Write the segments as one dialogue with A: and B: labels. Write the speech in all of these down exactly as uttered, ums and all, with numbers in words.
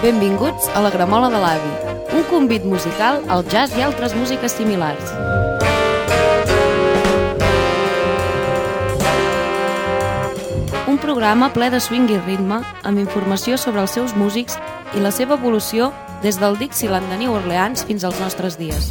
A: Benvinguts a la Gramola de l'Avi, un convit musical al jazz i altres músiques similars. Un programa ple de swing i ritme, amb informació sobre els seus músics i la seva evolució des del Dixieland de New Orleans fins als nostres dies.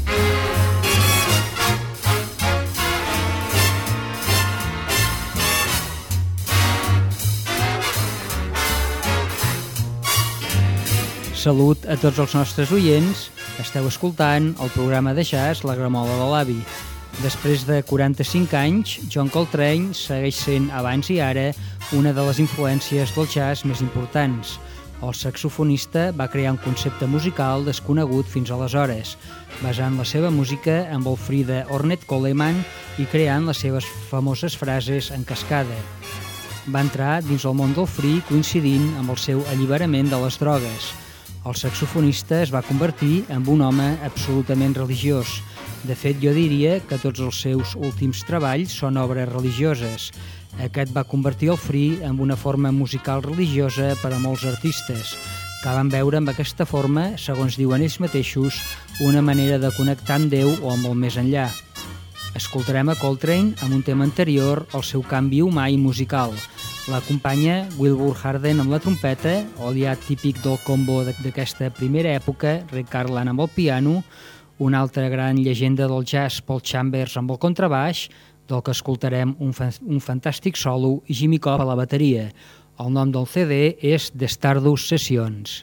B: Salut a tots els nostres oients. Esteu escoltant el programa de jazz La Gramola de l'Avi. Després de quaranta-cinc anys, John Coltrane segueix sent, abans i ara, una de les influències del jazz més importants. El saxofonista va crear un concepte musical desconegut fins aleshores, basant la seva música amb el free de Ornette Coleman i creant les seves famoses frases en cascada. Va entrar dins el món del free coincidint amb el seu alliberament de les drogues. El saxofonista es va convertir en un home absolutament religiós. De fet, jo diria que tots els seus últims treballs són obres religioses. Aquest va convertir el free en una forma musical religiosa per a molts artistes, que van veure amb aquesta forma, segons diuen ells mateixos, una manera de connectar amb Déu o amb el més enllà. Escoltarem a Coltrane amb un tema anterior al seu canvi humà i musical. L'acompanya Wilbur Harden amb la trompeta, aliat típic del combo d'aquesta primera època, Ray Carlin amb el piano, una altra gran llegenda del jazz, Paul Chambers amb el contrabaix, del que escoltarem un, fa un fantàstic solo, i Jimmy Cobb a la bateria. El nom del C D és The Stardust Sessions.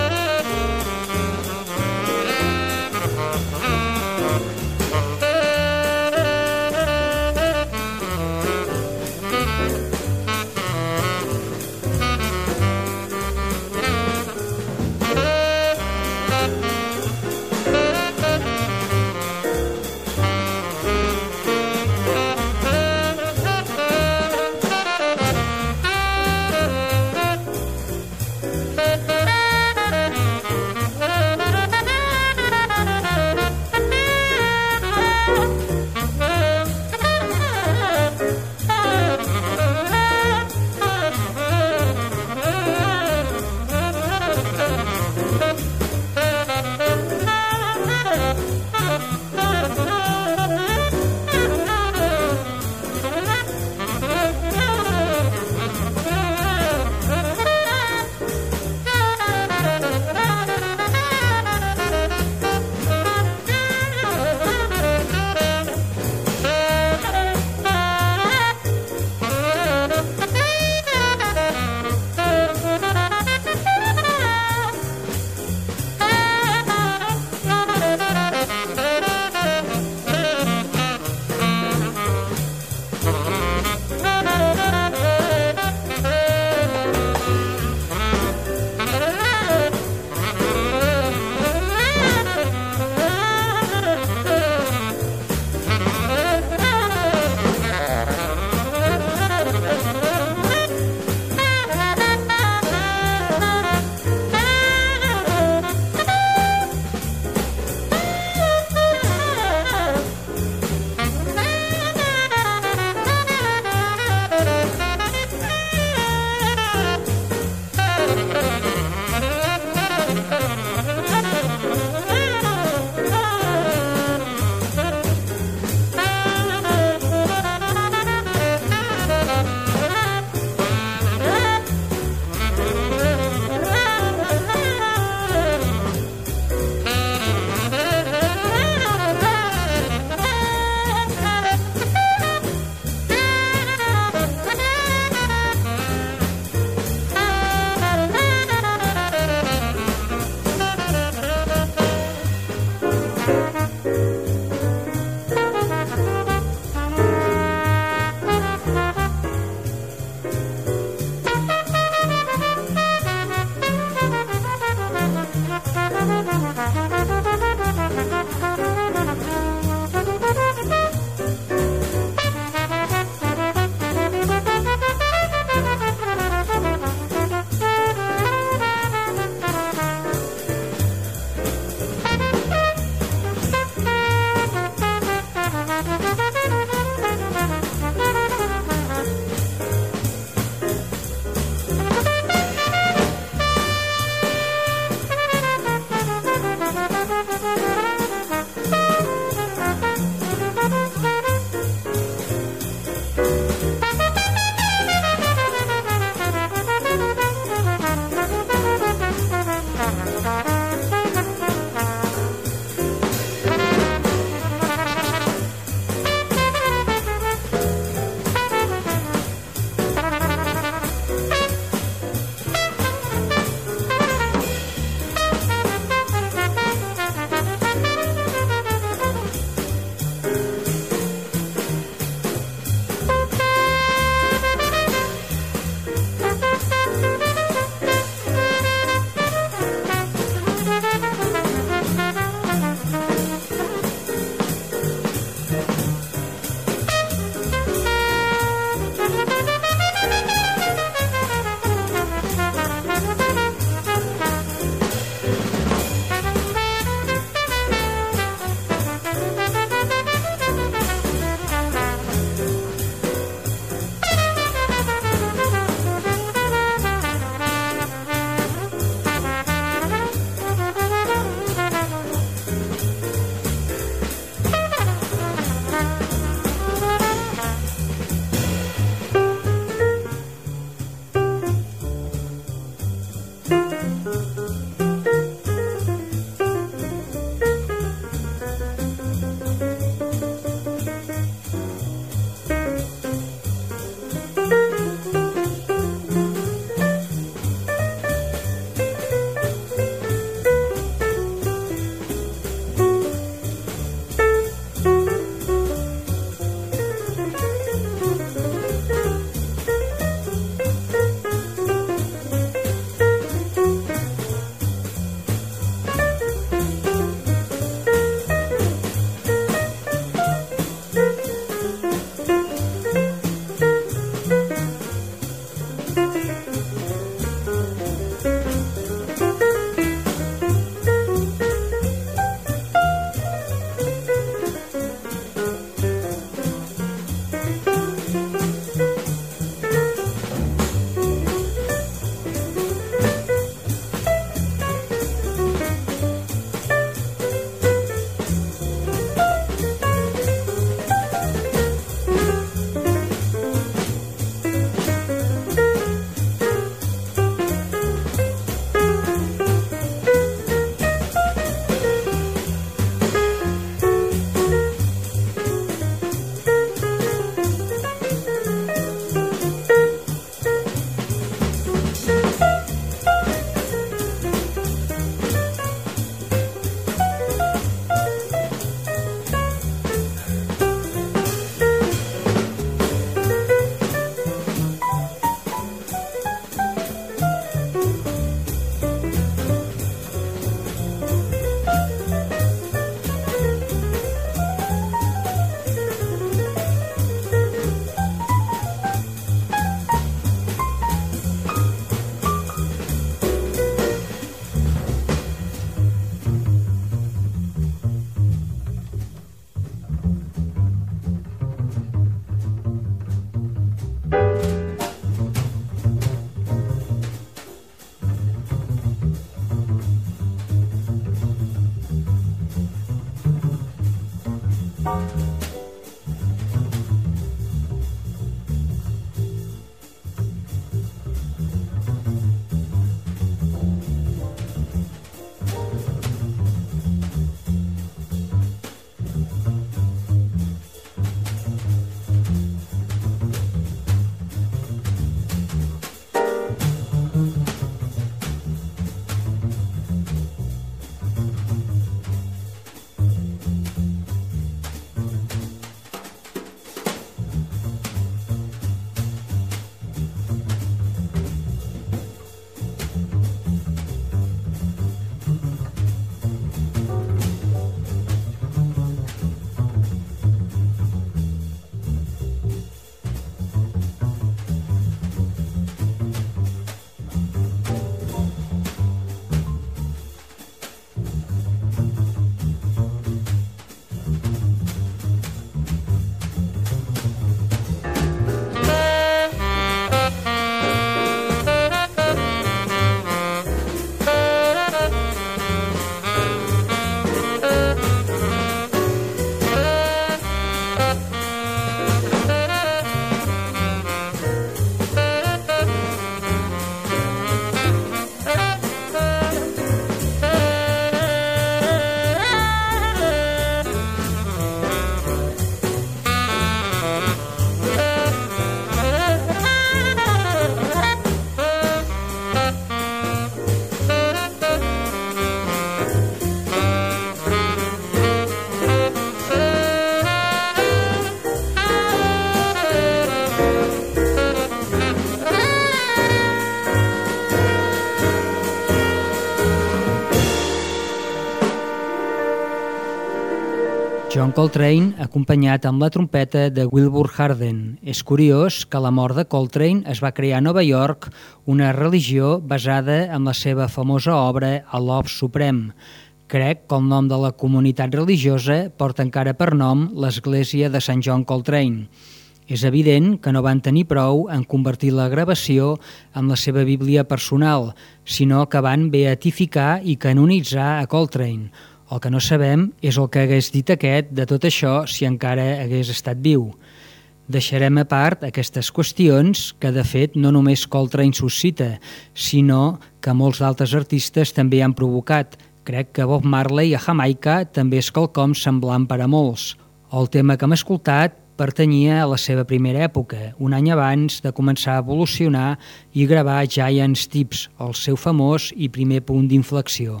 B: John Coltrane, acompanyat amb la trompeta de Wilbur Harden. És curiós que a la mort de Coltrane es va crear a Nova York una religió basada en la seva famosa obra A Love Supreme. Crec que el nom de la comunitat religiosa porta encara per nom l'església de Sant John Coltrane. És evident que no van tenir prou en convertir la gravació en la seva bíblia personal, sinó que van beatificar i canonitzar a Coltrane. El que no sabem és el que hagués dit aquest de tot això si encara hagués estat viu. Deixarem a part aquestes qüestions que, de fet, no només Coltrane suscita, sinó que molts d'altres artistes també han provocat. Crec que Bob Marley a Jamaica també és quelcom semblant per a molts. El tema que hem escoltat pertanyia a la seva primera època, un any abans de començar a evolucionar i gravar Giant Steps, el seu famós i primer punt d'inflexió.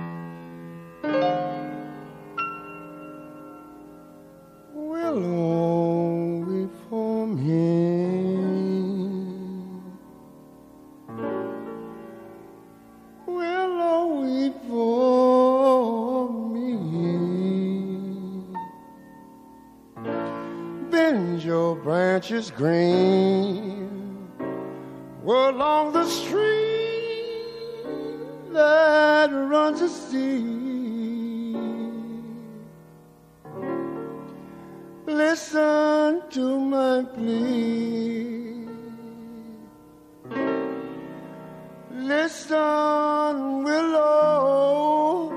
C: Branches green were along the stream that runs to sea. Listen to my plea. Listen, willow,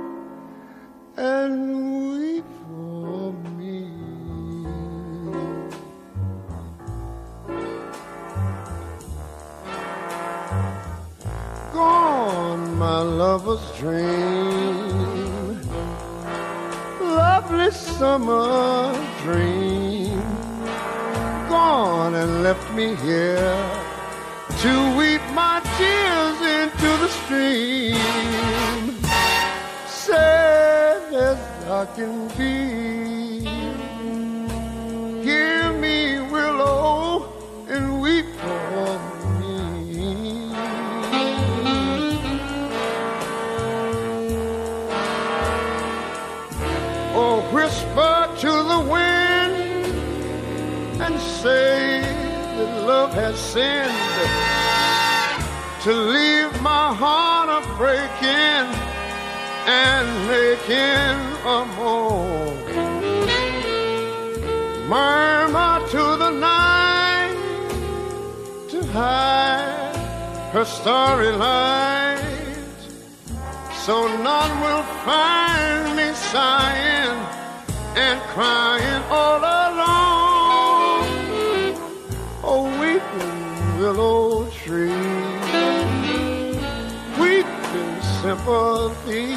C: and weep for me. Gone, my lover's dream, lovely summer dream. Gone and left me here to weep my tears into the stream. Sad as I can be, hear me, willow, and weep for me. Oh, whisper to the wind and say that love has sinned to leave my heart a breaking and making a moan. Murmur to the night to hide her starry light, so none will find me sighing and crying all alone. Oh, weeping willow tree, weeping sympathy,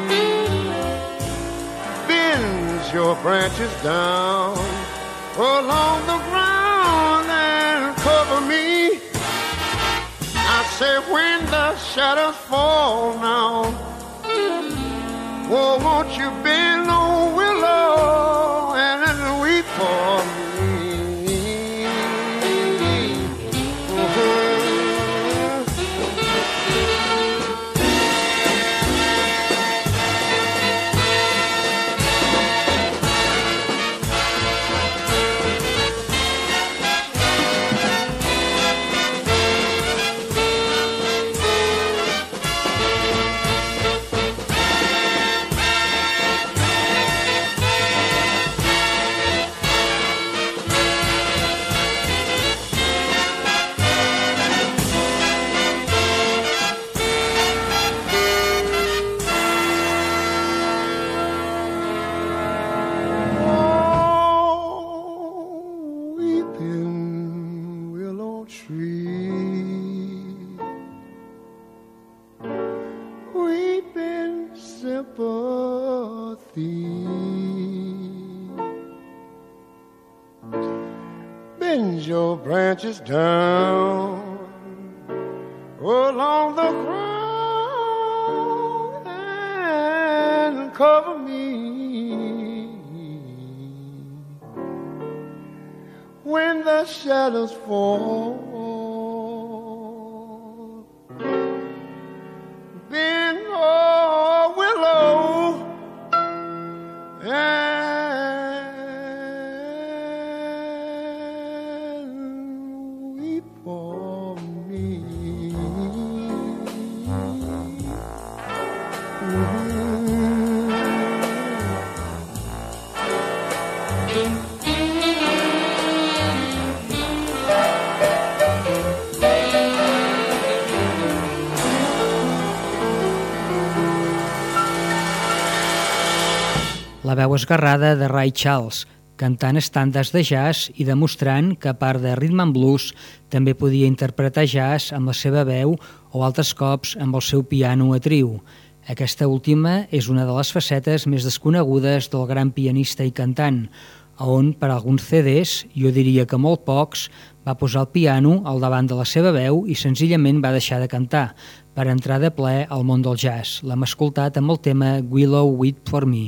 C: bends your branches down along the ground and cover me. I say when the shadows fall now, oh, won't you bend, oh willow, and weep for me. Bend your branches down along the ground and cover me. When the shadows fall, bend, oh willow, and
B: la veu esgarrada de Ray Charles, cantant estàndards de jazz i demostrant que, a part de rhythm and blues, també podia interpretar jazz amb la seva veu o altres cops amb el seu piano a trio. Aquesta última és una de les facetes més desconegudes del gran pianista i cantant, on, per alguns C Ds, jo diria que molt pocs, va posar el piano al davant de la seva veu i senzillament va deixar de cantar, per entrar de ple al món del jazz. L'hem escoltat amb el tema Willow Weep for Me.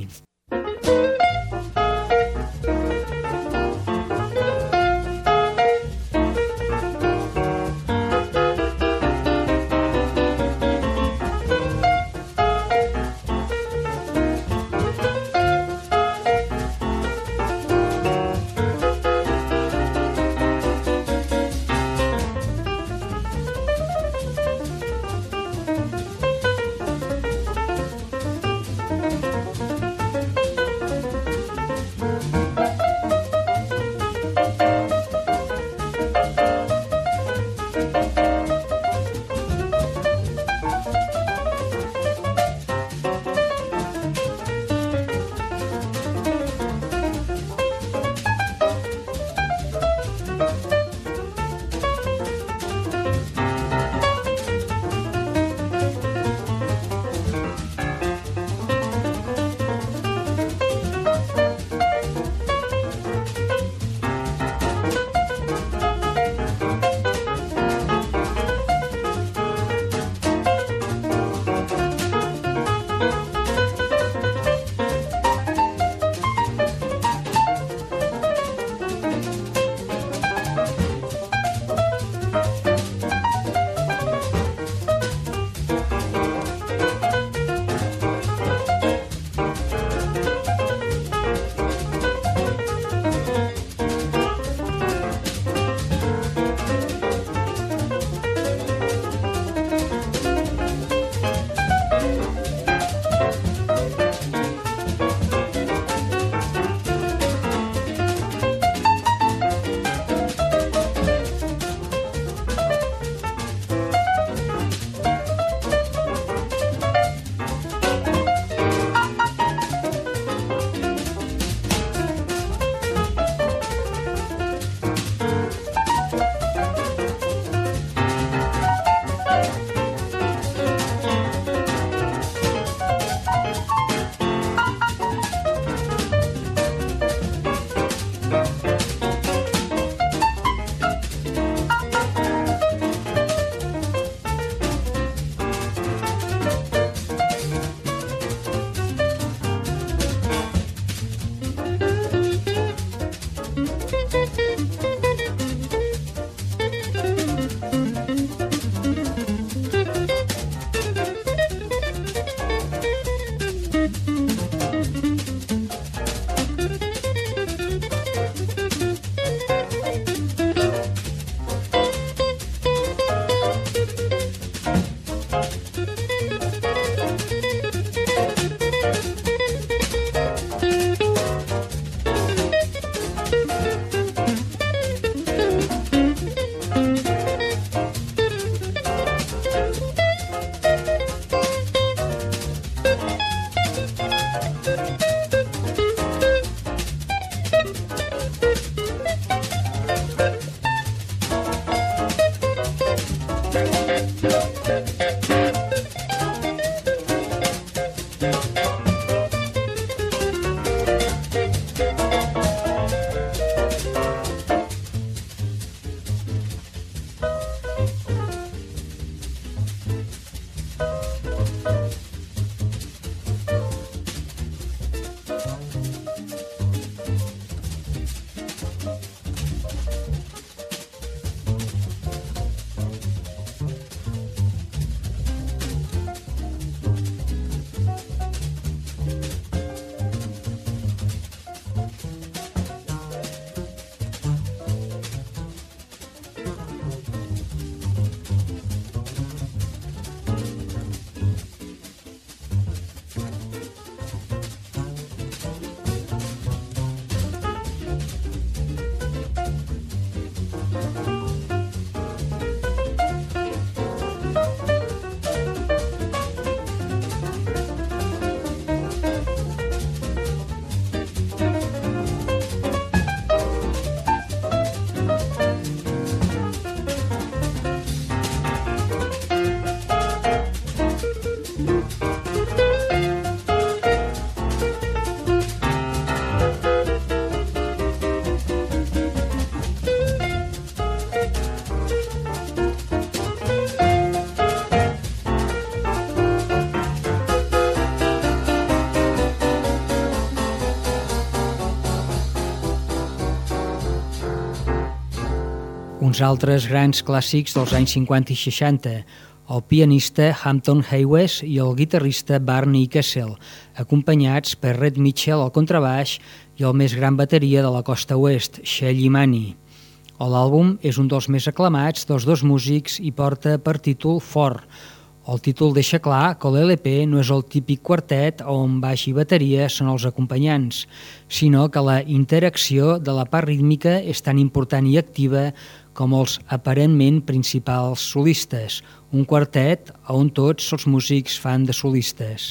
B: Uns altres grans clàssics dels anys cinquanta i seixanta, el pianista Hampton Hayes i el guitarrista Barney Kessel, acompanyats per Red Mitchell al contrabaix i el més gran bateria de la costa oest, Shelly Manne. L'àlbum és un dels més aclamats dels dos músics i porta per títol Four. El títol deixa clar que l'L P no és el típic quartet on baix i bateria són els acompanyants, sinó que la interacció de la part rítmica és tan important i activa com els aparentment principals solistes, un quartet on tots els músics fan de solistes.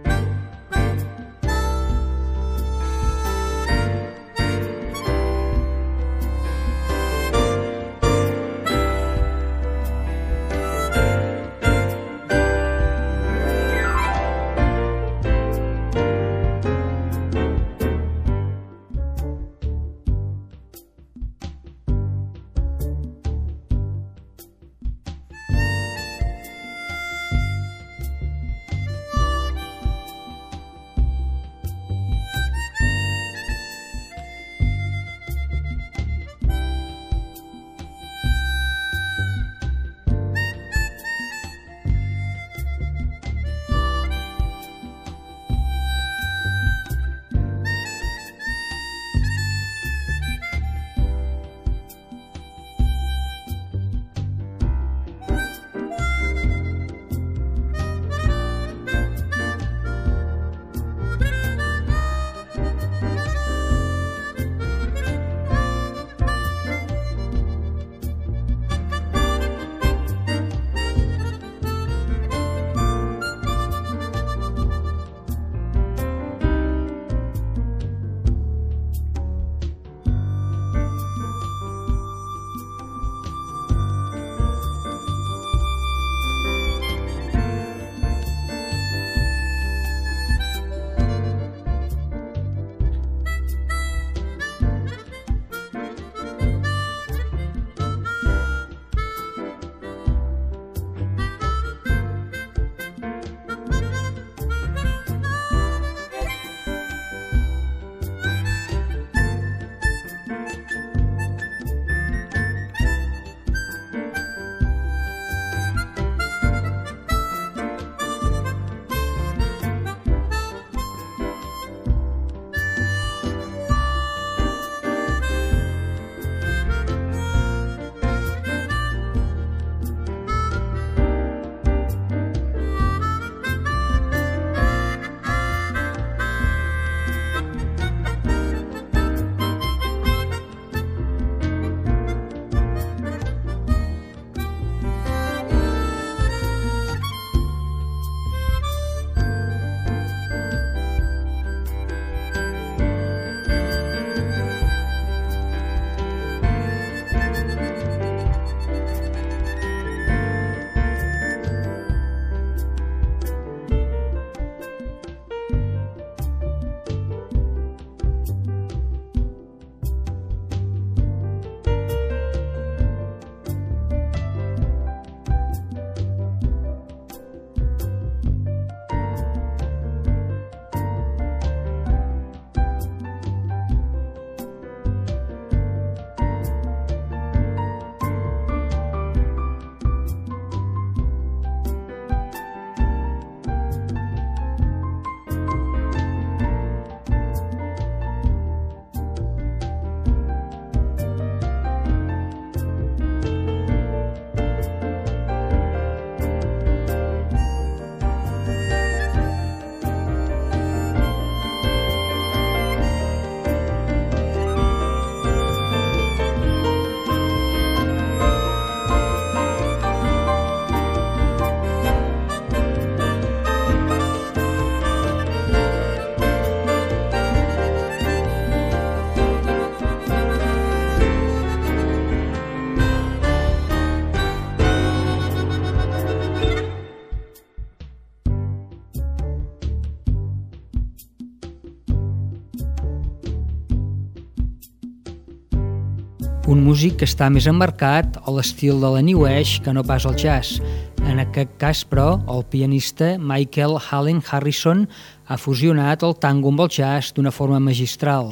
B: un músic que està més emmarcat a l'estil de la New Age que no pas al jazz. En aquest cas, però, el pianista Michael Allen Harrison ha fusionat el tango amb el jazz d'una forma magistral.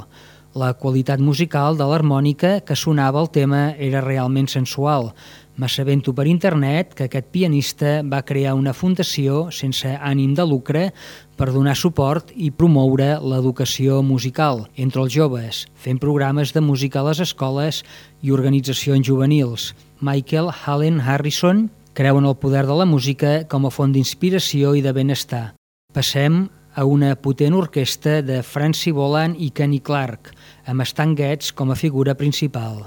B: La qualitat musical de l'harmònica que sonava al tema era realment sensual. M'assabento per internet que aquest pianista va crear una fundació sense ànim de lucre per donar suport i promoure l'educació musical entre els joves, fent programes de música a les escoles i organitzacions juvenils. Michael Allen Harrison creu en el poder de la música com a font d'inspiració i de benestar. Passem a una potent orquestra de Francie Boland i Kenny Clarke, amb Stan Getz com a figura principal.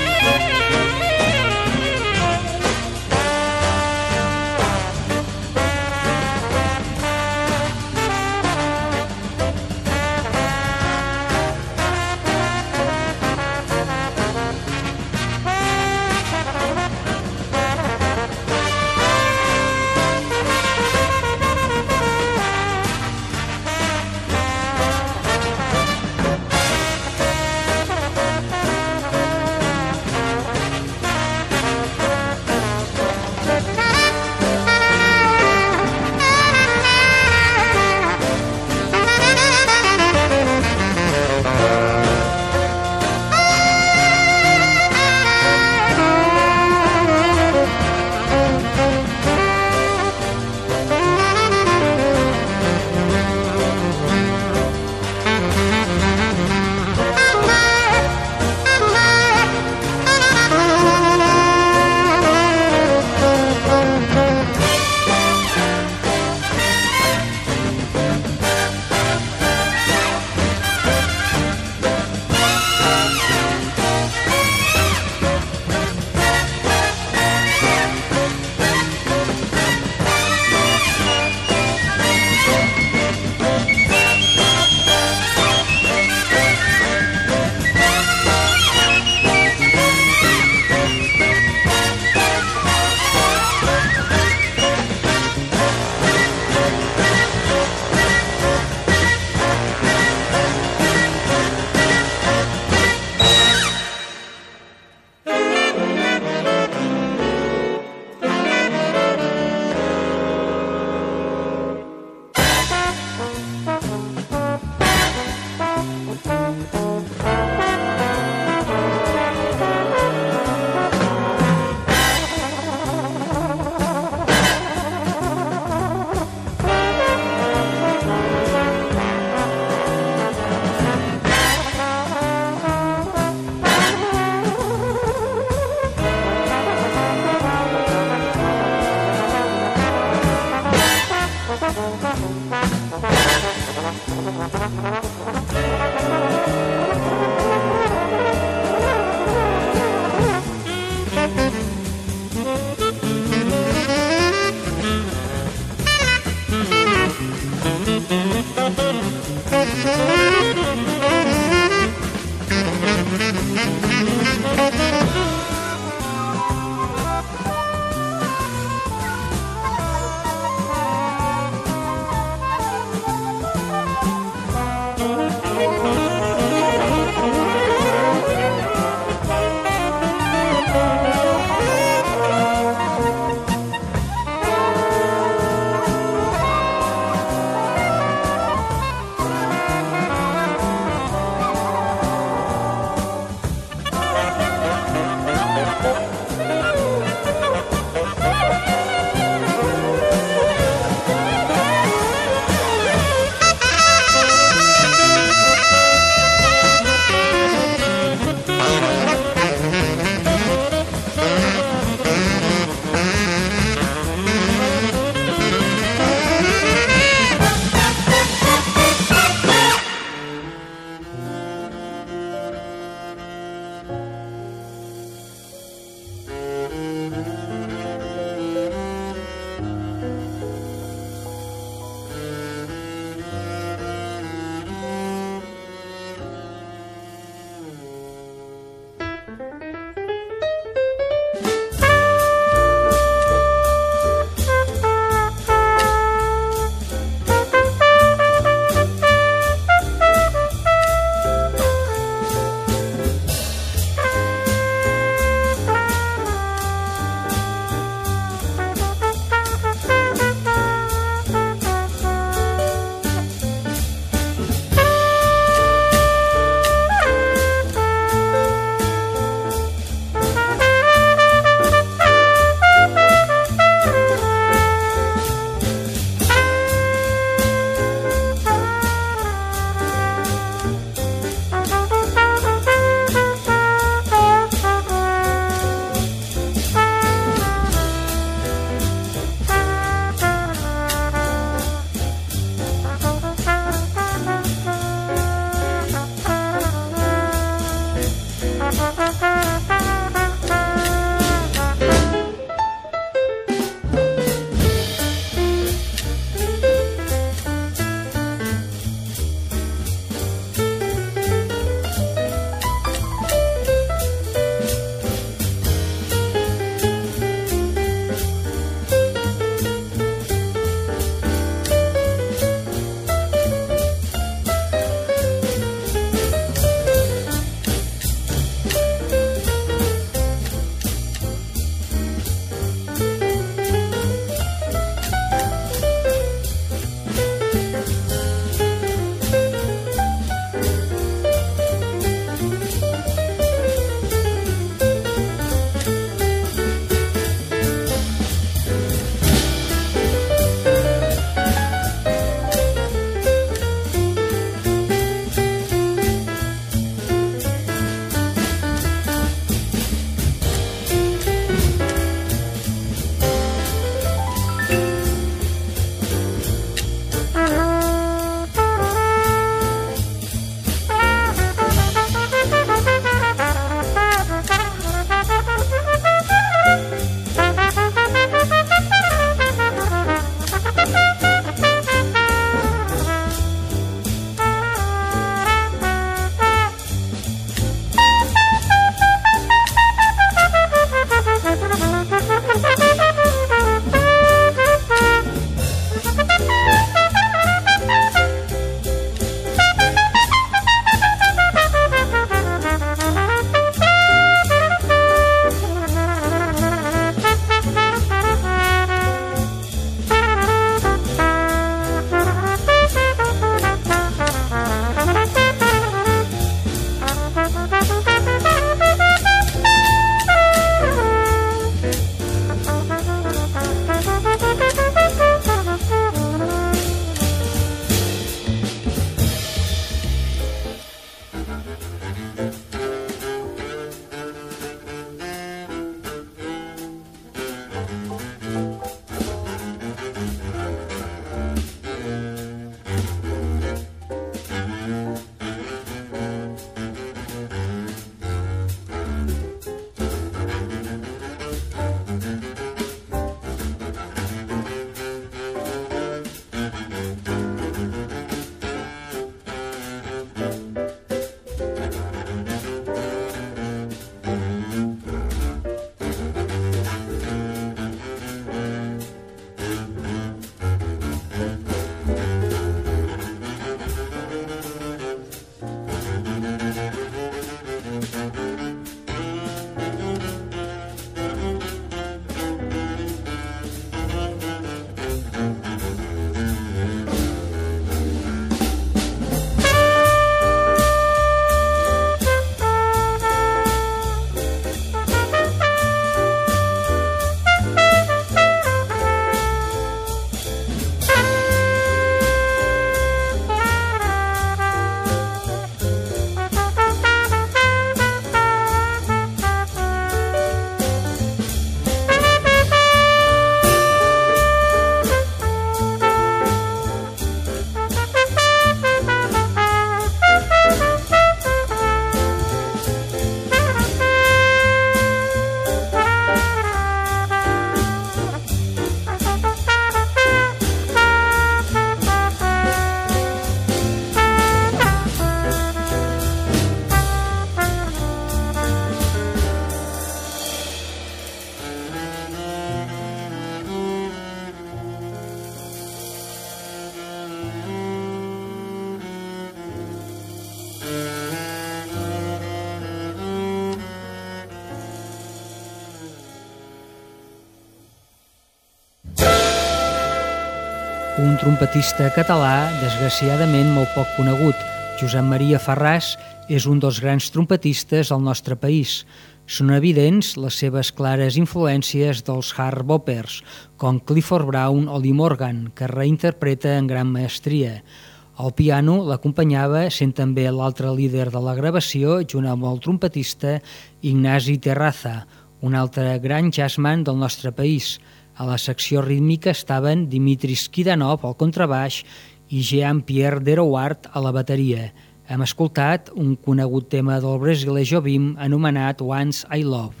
B: un trompetista català desgraciadament molt poc conegut. Josep Maria Farràs és un dels grans trompetistes del nostre país. Són evidents les seves clares influències dels hard boppers, com Clifford Brown o Lee Morgan, que reinterpreta en gran maestria. Al piano l'acompanyava, sent també l'altre líder de la gravació, junt amb el trompetista Ignasi Terraza, un altre gran jazzman del nostre país. A la secció rítmica estaven Dimitris Kidanov al contrabaix i Jean-Pierre Derouard a la bateria. Hem escoltat un conegut tema del brasiler Jobim anomenat Once I Love.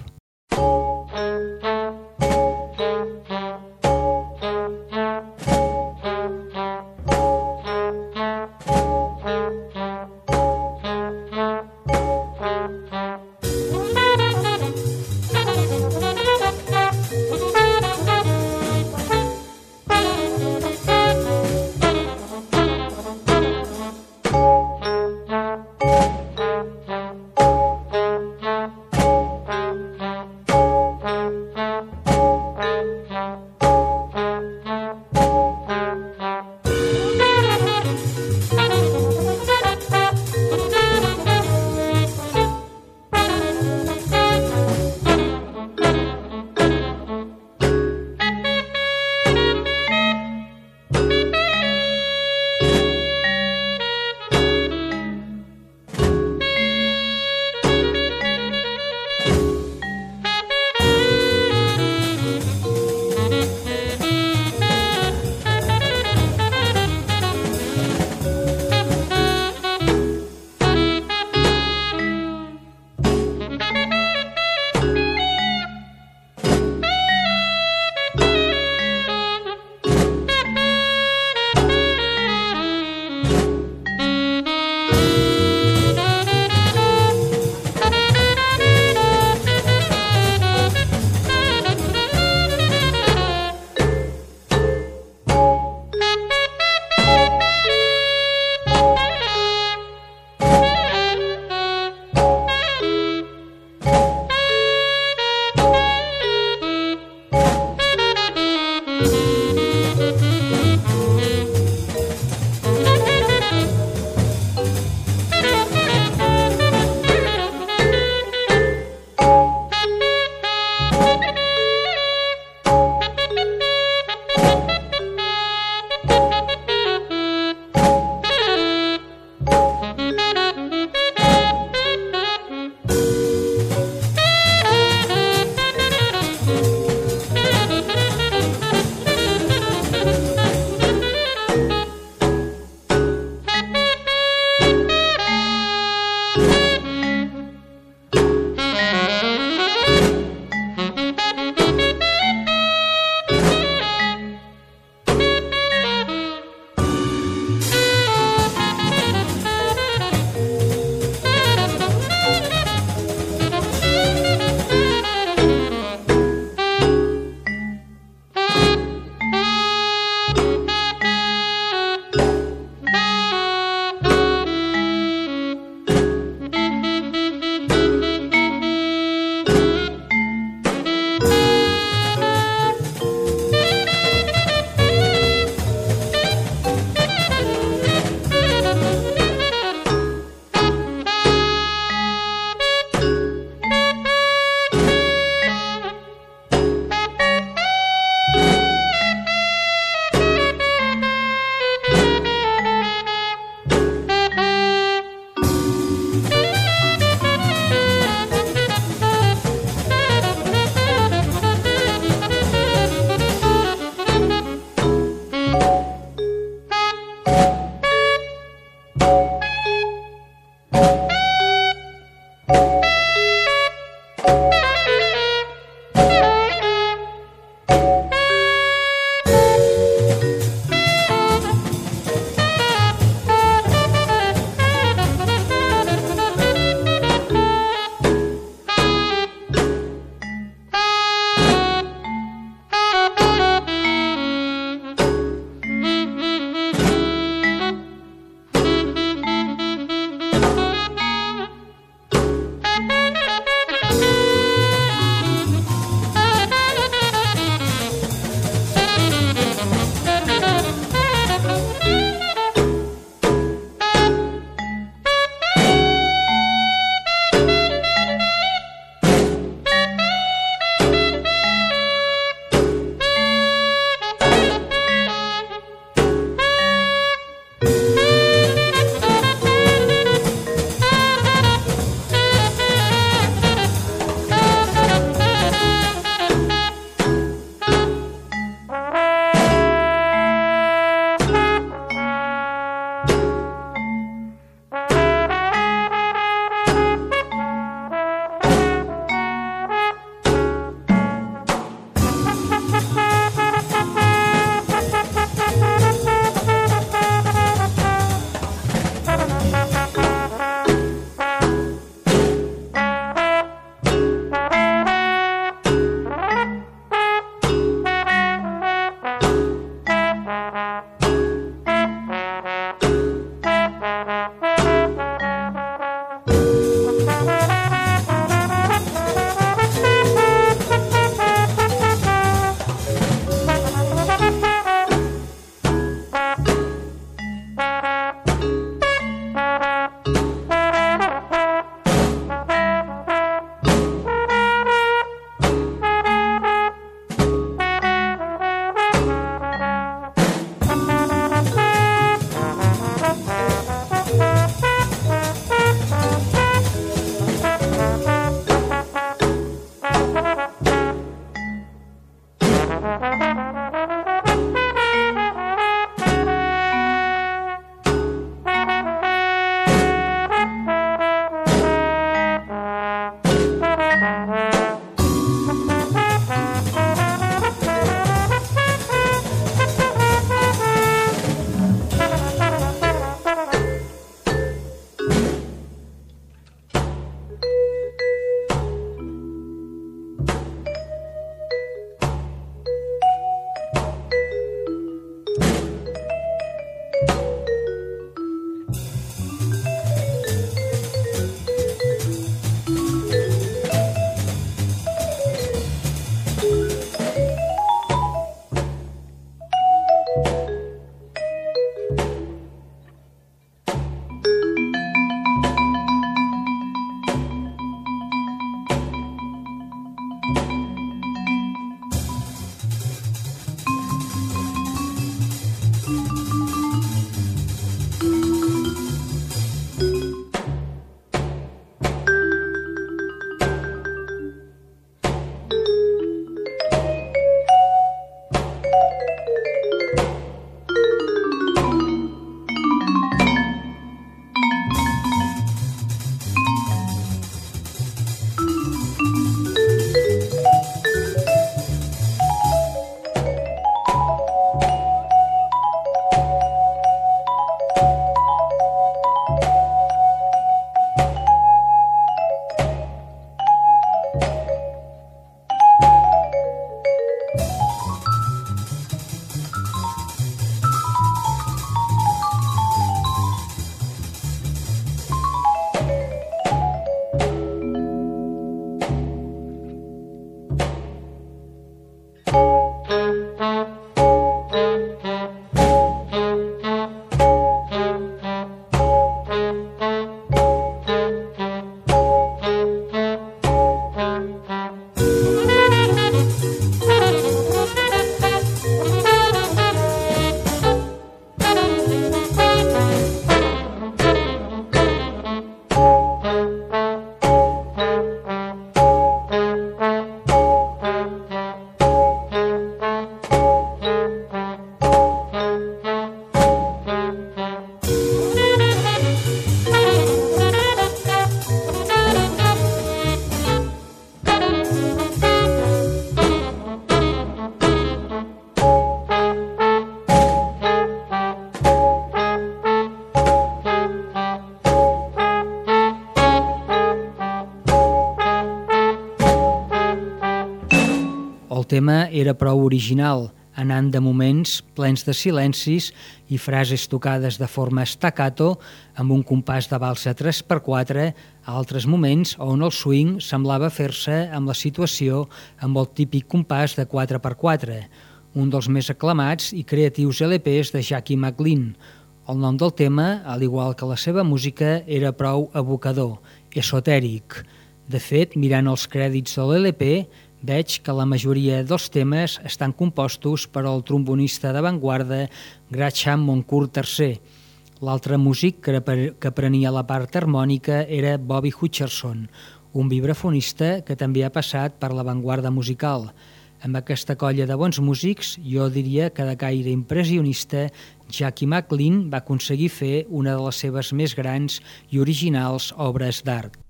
B: tema era prou original, anant de moments plens de silencis i frases tocades de forma staccato amb un compàs de valsa tres per quatre, a altres moments on el swing semblava fer-se amb la situació amb el típic compàs de quatre per quatre, un dels més aclamats i creatius L Ps de Jackie McLean. El nom del tema, al igual que la seva música, era prou evocador, esotèric. De fet, mirant els crèdits de l'L P, veig que la majoria dels temes estan compostos per al trombonista d'avantguarda Graham Moncourt tercer. L'altre músic que prenia la part harmònica era Bobby Hutcherson, un vibrafonista que també ha passat per l'avantguarda musical. Amb aquesta colla de bons músics, jo diria que de caire impressionista, Jackie McLean va aconseguir fer una de les seves més grans i originals obres d'art.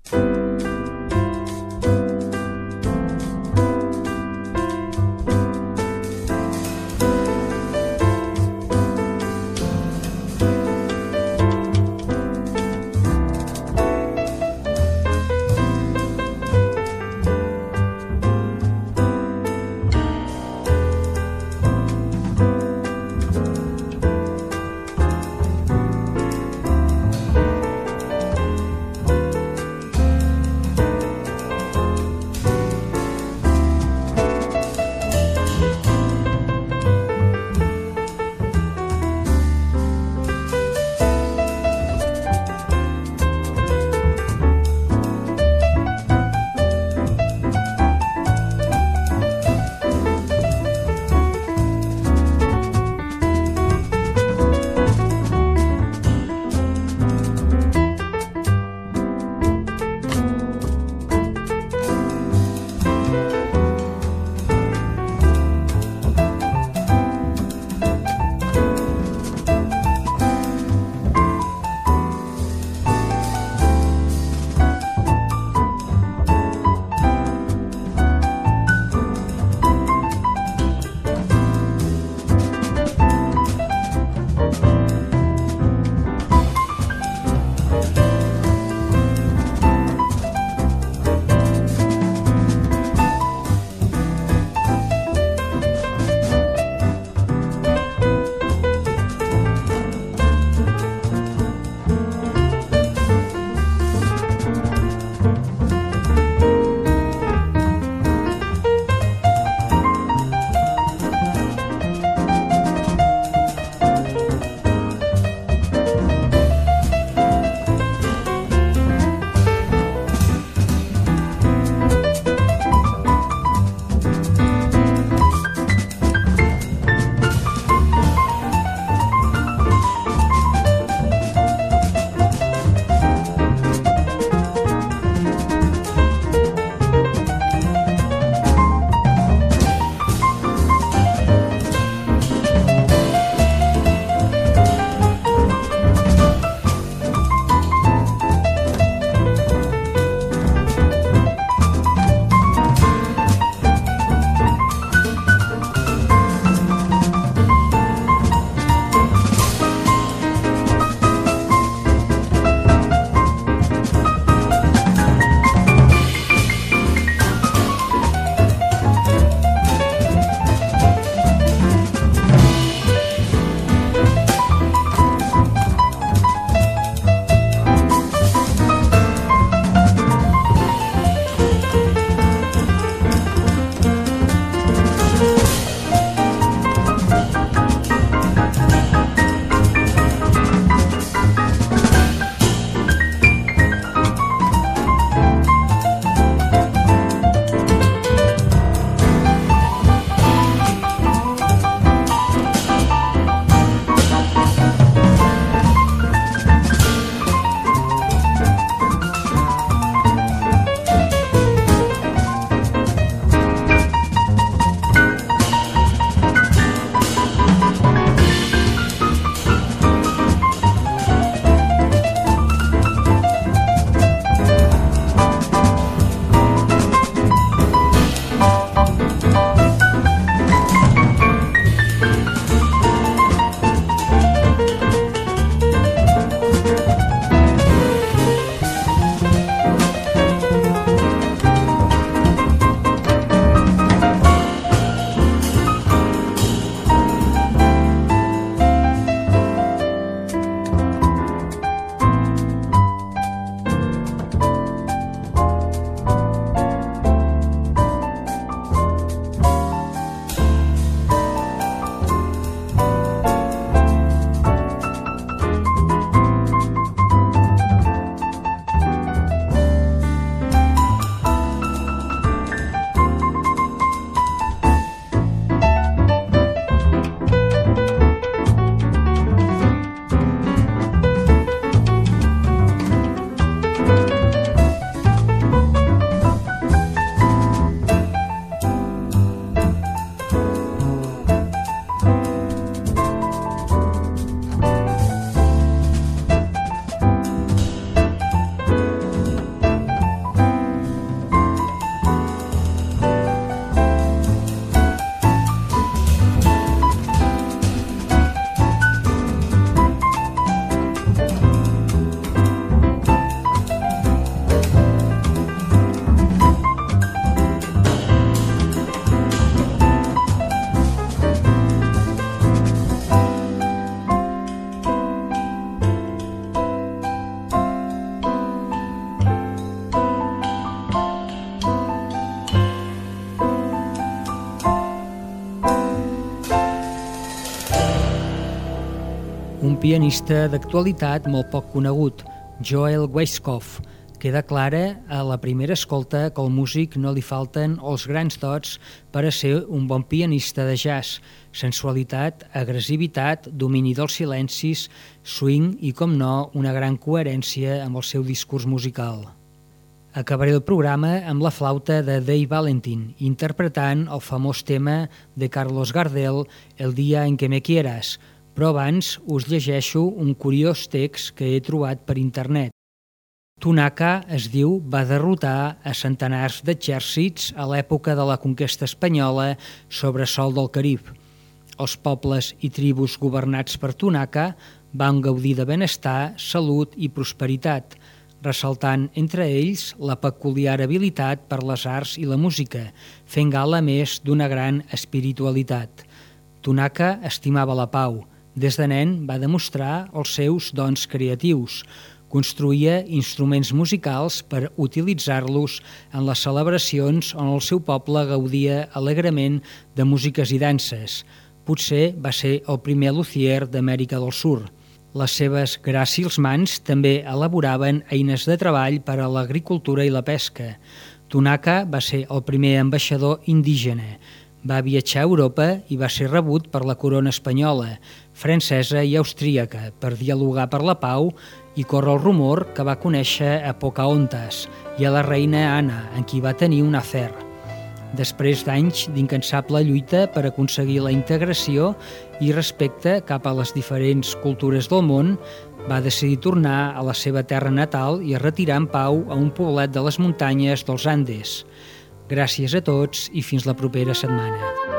B: pianista d'actualitat molt poc conegut, Joel Weiskopf, queda clara a la primera escolta que al músic no li falten els grans dots per a ser un bon pianista de jazz: sensualitat, agressivitat, domini dels silencis, swing i, com no, una gran coherència amb el seu discurs musical. Acabaré el programa amb la flauta de Dave Valentin, interpretant el famós tema de Carlos Gardel, El dia en que me quieras, però abans us llegeixo un curiós text que he trobat per internet. Tunaka, es diu, va derrotar a centenars d'exèrcits a l'època de la conquesta espanyola sobre sol del Carib. Els pobles i tribus governats per Tunaka van gaudir de benestar, salut i prosperitat, ressaltant entre ells la peculiar habilitat per les arts i la música, fent gala més d'una gran espiritualitat. Tunaka estimava la pau. Des de nen va demostrar els seus dons creatius. Construïa instruments musicals per utilitzar-los en les celebracions on el seu poble gaudia alegrement de músiques i danses. Potser va ser el primer luthier d'Amèrica del Sur. Les seves gràcils mans també elaboraven eines de treball per a l'agricultura i la pesca. Tunaka va ser el primer ambaixador indígena. Va viatjar a Europa i va ser rebut per la corona espanyola, francesa i austríaca per dialogar per la pau, i corre el rumor que va conèixer a Pocahontas i a la reina Anna, en qui va tenir un afer. Després d'anys d'incansable lluita per aconseguir la integració i respecte cap a les diferents cultures del món, va decidir tornar a la seva terra natal i a retirar en pau a un poblet de les muntanyes dels Andes. Gràcies a tots i fins la propera setmana.